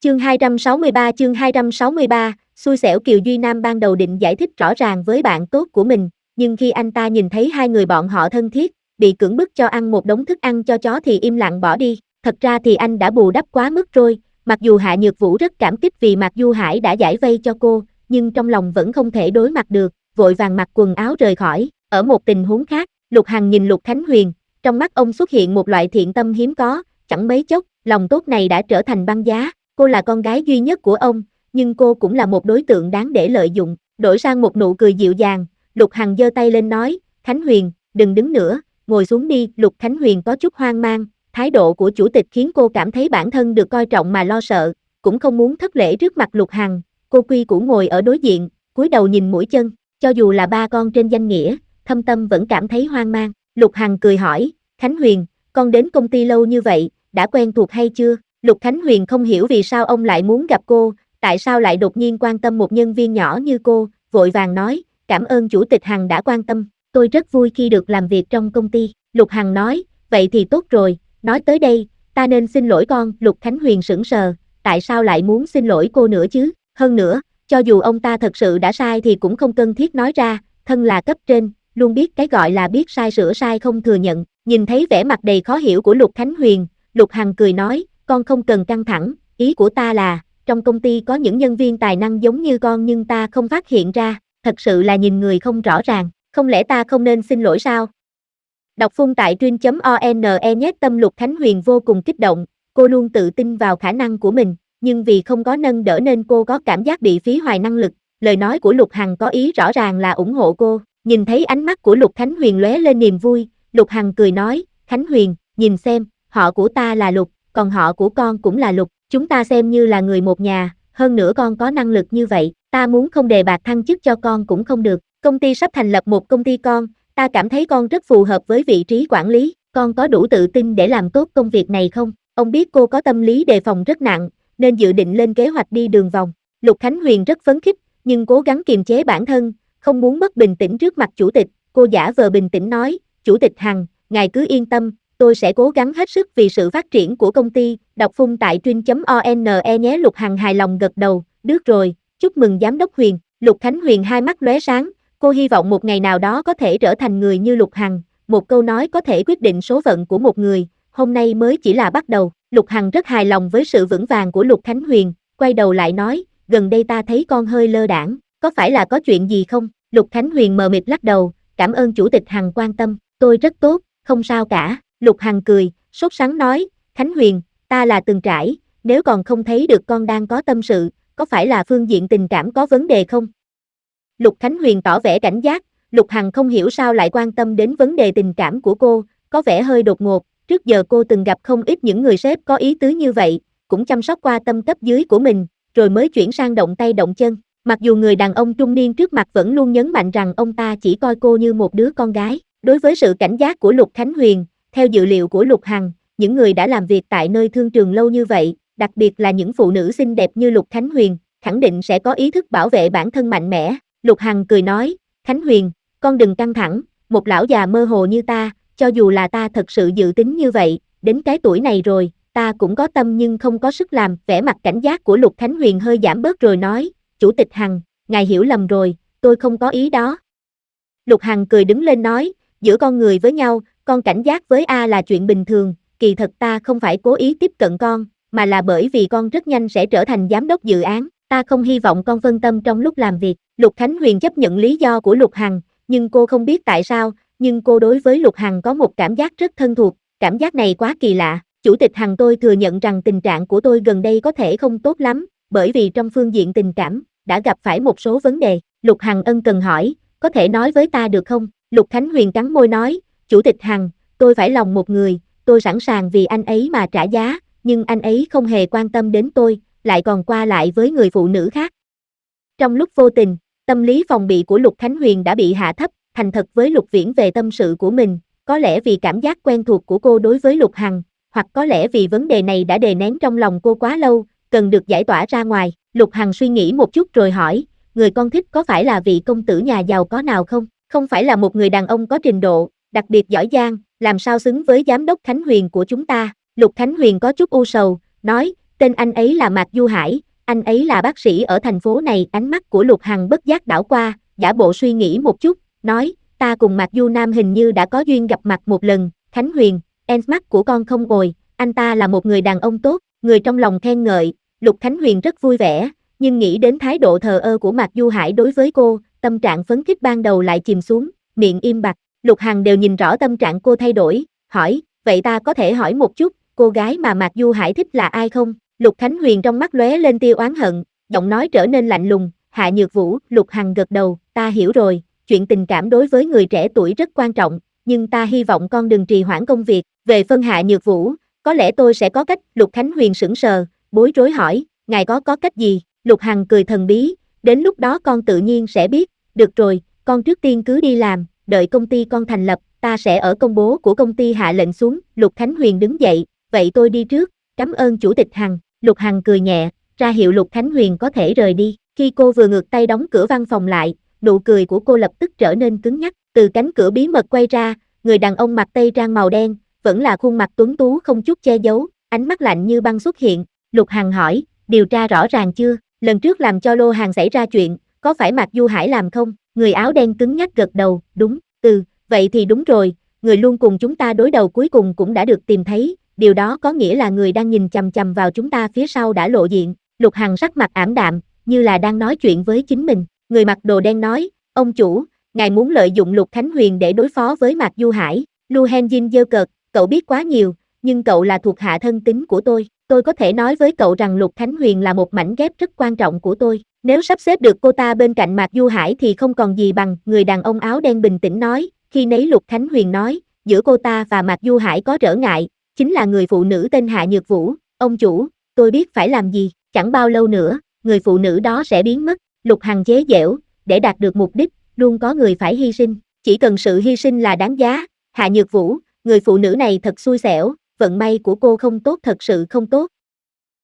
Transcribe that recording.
Chương 263, xui xẻo. Kiều Duy Nam ban đầu định giải thích rõ ràng với bạn tốt của mình, nhưng khi anh ta nhìn thấy hai người bọn họ thân thiết, bị cưỡng bức cho ăn một đống thức ăn cho chó thì im lặng bỏ đi. Thật ra thì anh đã bù đắp quá mức rồi, mặc dù Hạ Nhược Vũ rất cảm kích vì Mạc Du Hải đã giải vây cho cô, nhưng trong lòng vẫn không thể đối mặt được, vội vàng mặc quần áo rời khỏi. Ở một tình huống khác, Lục Hằng nhìn Lục Khánh Huyền, trong mắt ông xuất hiện một loại thiện tâm hiếm có, chẳng mấy chốc, lòng tốt này đã trở thành băng giá. Cô là con gái duy nhất của ông, nhưng cô cũng là một đối tượng đáng để lợi dụng. Đổi sang một nụ cười dịu dàng, Lục Hằng giơ tay lên nói, Khánh Huyền, đừng đứng nữa, ngồi xuống đi. Lục Khánh Huyền có chút hoang mang, thái độ của chủ tịch khiến cô cảm thấy bản thân được coi trọng mà lo sợ, cũng không muốn thất lễ trước mặt Lục Hằng. Cô quy củ ngồi ở đối diện, cúi đầu nhìn mũi chân, cho dù là ba con trên danh nghĩa, thâm tâm vẫn cảm thấy hoang mang. Lục Hằng cười hỏi, Khánh Huyền, con đến công ty lâu như vậy, đã quen thuộc hay chưa? Lục Khánh Huyền không hiểu vì sao ông lại muốn gặp cô, tại sao lại đột nhiên quan tâm một nhân viên nhỏ như cô, vội vàng nói, cảm ơn chủ tịch Hằng đã quan tâm, tôi rất vui khi được làm việc trong công ty. Lục Hằng nói, vậy thì tốt rồi, nói tới đây, ta nên xin lỗi con. Lục Khánh Huyền sững sờ, tại sao lại muốn xin lỗi cô nữa chứ? Hơn nữa, cho dù ông ta thật sự đã sai thì cũng không cần thiết nói ra, thân là cấp trên, luôn biết cái gọi là biết sai sửa sai không thừa nhận. Nhìn thấy vẻ mặt đầy khó hiểu của Lục Khánh Huyền, Lục Hằng cười nói, con không cần căng thẳng, ý của ta là, trong công ty có những nhân viên tài năng giống như con nhưng ta không phát hiện ra, thật sự là nhìn người không rõ ràng, không lẽ ta không nên xin lỗi sao? Đọc phun tại truyện.one nhé. Tâm Lục Khánh Huyền vô cùng kích động, cô luôn tự tin vào khả năng của mình, nhưng vì không có nâng đỡ nên cô có cảm giác bị phí hoài năng lực. Lời nói của Lục Hằng có ý rõ ràng là ủng hộ cô. Nhìn thấy ánh mắt của Lục Khánh Huyền lóe lên niềm vui, Lục Hằng cười nói, Khánh Huyền, nhìn xem, họ của ta là Lục, còn họ của con cũng là Lục, chúng ta xem như là người một nhà, hơn nữa con có năng lực như vậy, ta muốn không đề bạt thăng chức cho con cũng không được. Công ty sắp thành lập một công ty con, ta cảm thấy con rất phù hợp với vị trí quản lý, con có đủ tự tin để làm tốt công việc này không? Ông biết cô có tâm lý đề phòng rất nặng, nên dự định lên kế hoạch đi đường vòng. Lục Khánh Huyền rất phấn khích, nhưng cố gắng kiềm chế bản thân, không muốn mất bình tĩnh trước mặt chủ tịch. Cô giả vờ bình tĩnh nói, chủ tịch Hằng, ngài cứ yên tâm, tôi sẽ cố gắng hết sức vì sự phát triển của công ty. Đọc phun tại truyện.one nhé. Lục Hằng hài lòng gật đầu, được rồi, chúc mừng giám đốc Huyền. Lục Khánh Huyền hai mắt lóe sáng, cô hy vọng một ngày nào đó có thể trở thành người như Lục Hằng, một câu nói có thể quyết định số phận của một người, hôm nay mới chỉ là bắt đầu. Lục Hằng rất hài lòng với sự vững vàng của Lục Khánh Huyền, quay đầu lại nói, gần đây ta thấy con hơi lơ đãng, có phải là có chuyện gì không? Lục Khánh Huyền mờ mịt lắc đầu, cảm ơn chủ tịch Hằng quan tâm, tôi rất tốt, không sao cả. Lục Hằng cười, sốt sắng nói, Khánh Huyền, ta là từng trải, nếu còn không thấy được con đang có tâm sự, có phải là phương diện tình cảm có vấn đề không? Lục Khánh Huyền tỏ vẻ cảnh giác, Lục Hằng không hiểu sao lại quan tâm đến vấn đề tình cảm của cô, có vẻ hơi đột ngột, trước giờ cô từng gặp không ít những người sếp có ý tứ như vậy, cũng chăm sóc qua tâm cấp dưới của mình, rồi mới chuyển sang động tay động chân. Mặc dù người đàn ông trung niên trước mặt vẫn luôn nhấn mạnh rằng ông ta chỉ coi cô như một đứa con gái. Đối với sự cảnh giác của Lục Khánh Huyền, theo dự liệu của Lục Hằng, những người đã làm việc tại nơi thương trường lâu như vậy, đặc biệt là những phụ nữ xinh đẹp như Lục Khánh Huyền, khẳng định sẽ có ý thức bảo vệ bản thân mạnh mẽ. Lục Hằng cười nói, Khánh Huyền, con đừng căng thẳng, một lão già mơ hồ như ta, cho dù là ta thật sự dự tính như vậy, đến cái tuổi này rồi, ta cũng có tâm nhưng không có sức làm. Vẻ mặt cảnh giác của Lục Khánh Huyền hơi giảm bớt rồi nói, chủ tịch Hằng, ngài hiểu lầm rồi, tôi không có ý đó. Lục Hằng cười đứng lên nói, giữa con người với nhau, con cảnh giác với A là chuyện bình thường, kỳ thật ta không phải cố ý tiếp cận con, mà là bởi vì con rất nhanh sẽ trở thành giám đốc dự án, ta không hy vọng con phân tâm trong lúc làm việc. Lục Khánh Huyền chấp nhận lý do của Lục Hằng, nhưng cô không biết tại sao, nhưng cô đối với Lục Hằng có một cảm giác rất thân thuộc, cảm giác này quá kỳ lạ. Chủ tịch Hằng, tôi thừa nhận rằng tình trạng của tôi gần đây có thể không tốt lắm, bởi vì trong phương diện tình cảm, đã gặp phải một số vấn đề. Lục Hằng ân cần hỏi, có thể nói với ta được không? Lục Khánh Huyền cắn môi nói, chủ tịch Hằng, tôi phải lòng một người, tôi sẵn sàng vì anh ấy mà trả giá, nhưng anh ấy không hề quan tâm đến tôi, lại còn qua lại với người phụ nữ khác. Trong lúc vô tình, tâm lý phòng bị của Lục Khánh Huyền đã bị hạ thấp, thành thật với Lục Viễn về tâm sự của mình, có lẽ vì cảm giác quen thuộc của cô đối với Lục Hằng, hoặc có lẽ vì vấn đề này đã đè nén trong lòng cô quá lâu, cần được giải tỏa ra ngoài. Lục Hằng suy nghĩ một chút rồi hỏi, người con thích có phải là vị công tử nhà giàu có nào không? Không phải là một người đàn ông có trình độ, đặc biệt giỏi giang, làm sao xứng với giám đốc Khánh Huyền của chúng ta? Lục Khánh Huyền có chút u sầu, nói, tên anh ấy là Mạc Du Hải, anh ấy là bác sĩ ở thành phố này. Ánh mắt của Lục Hằng bất giác đảo qua, giả bộ suy nghĩ một chút, nói, ta cùng Mạc Du Nam hình như đã có duyên gặp mặt một lần. Khánh Huyền, mắt của con không ồi, anh ta là một người đàn ông tốt, người trong lòng khen ngợi. Lục Khánh Huyền rất vui vẻ, nhưng nghĩ đến thái độ thờ ơ của Mạc Du Hải đối với cô, tâm trạng phấn khích ban đầu lại chìm xuống, miệng im bặt. Lục Hằng đều nhìn rõ tâm trạng cô thay đổi, hỏi, vậy ta có thể hỏi một chút, cô gái mà Mạc Du Hải thích là ai không? Lục Khánh Huyền trong mắt lóe lên tia oán hận, giọng nói trở nên lạnh lùng, Hạ Nhược Vũ. Lục Hằng gật đầu, ta hiểu rồi, chuyện tình cảm đối với người trẻ tuổi rất quan trọng, nhưng ta hy vọng con đừng trì hoãn công việc. Về phần Hạ Nhược Vũ, có lẽ tôi sẽ có cách. Lục Khánh Huyền sững sờ, bối rối hỏi, ngài có cách gì? Lục Hằng cười thần bí, đến lúc đó con tự nhiên sẽ biết. Được rồi, con trước tiên cứ đi làm, đợi công ty con thành lập, ta sẽ ở công bố của công ty hạ lệnh xuống. Lục Khánh Huyền đứng dậy, vậy tôi đi trước, cảm ơn chủ tịch Hằng. Lục Hằng cười nhẹ, ra hiệu Lục Khánh Huyền có thể rời đi. Khi cô vừa ngược tay đóng cửa văn phòng lại, nụ cười của cô lập tức trở nên cứng nhắc. Từ cánh cửa bí mật quay ra, người đàn ông mặc tây trang màu đen, vẫn là khuôn mặt tuấn tú không chút che giấu, ánh mắt lạnh như băng xuất hiện. Lục Hằng hỏi, điều tra rõ ràng chưa? Lần trước làm cho lô hàng xảy ra chuyện, có phải Mạc Du Hải làm không? Người áo đen cứng nhắc gật đầu, đúng, vậy thì đúng rồi, người luôn cùng chúng ta đối đầu cuối cùng cũng đã được tìm thấy, điều đó có nghĩa là người đang nhìn chằm chằm vào chúng ta phía sau đã lộ diện. Lục Hằng sắc mặt ảm đạm, như là đang nói chuyện với chính mình. Người mặc đồ đen nói, ông chủ, ngài muốn lợi dụng Lục Khánh Huyền để đối phó với Mạc Du Hải. Lu Henjin giơ cợt, cậu biết quá nhiều, nhưng cậu là thuộc hạ thân tín của tôi có thể nói với cậu rằng Lục Khánh Huyền là một mảnh ghép rất quan trọng của tôi. Nếu sắp xếp được cô ta bên cạnh Mạc Du Hải thì không còn gì bằng. Người đàn ông áo đen bình tĩnh nói, khi nấy Lục Khánh Huyền nói, giữa cô ta và Mạc Du Hải có trở ngại, chính là người phụ nữ tên Hạ Nhược Vũ. Ông chủ, tôi biết phải làm gì, chẳng bao lâu nữa, người phụ nữ đó sẽ biến mất. Lục Hằng chế giễu, để đạt được mục đích, luôn có người phải hy sinh, chỉ cần sự hy sinh là đáng giá. Hạ Nhược Vũ, người phụ nữ này thật xui xẻo, vận may của cô không tốt, thật sự không tốt.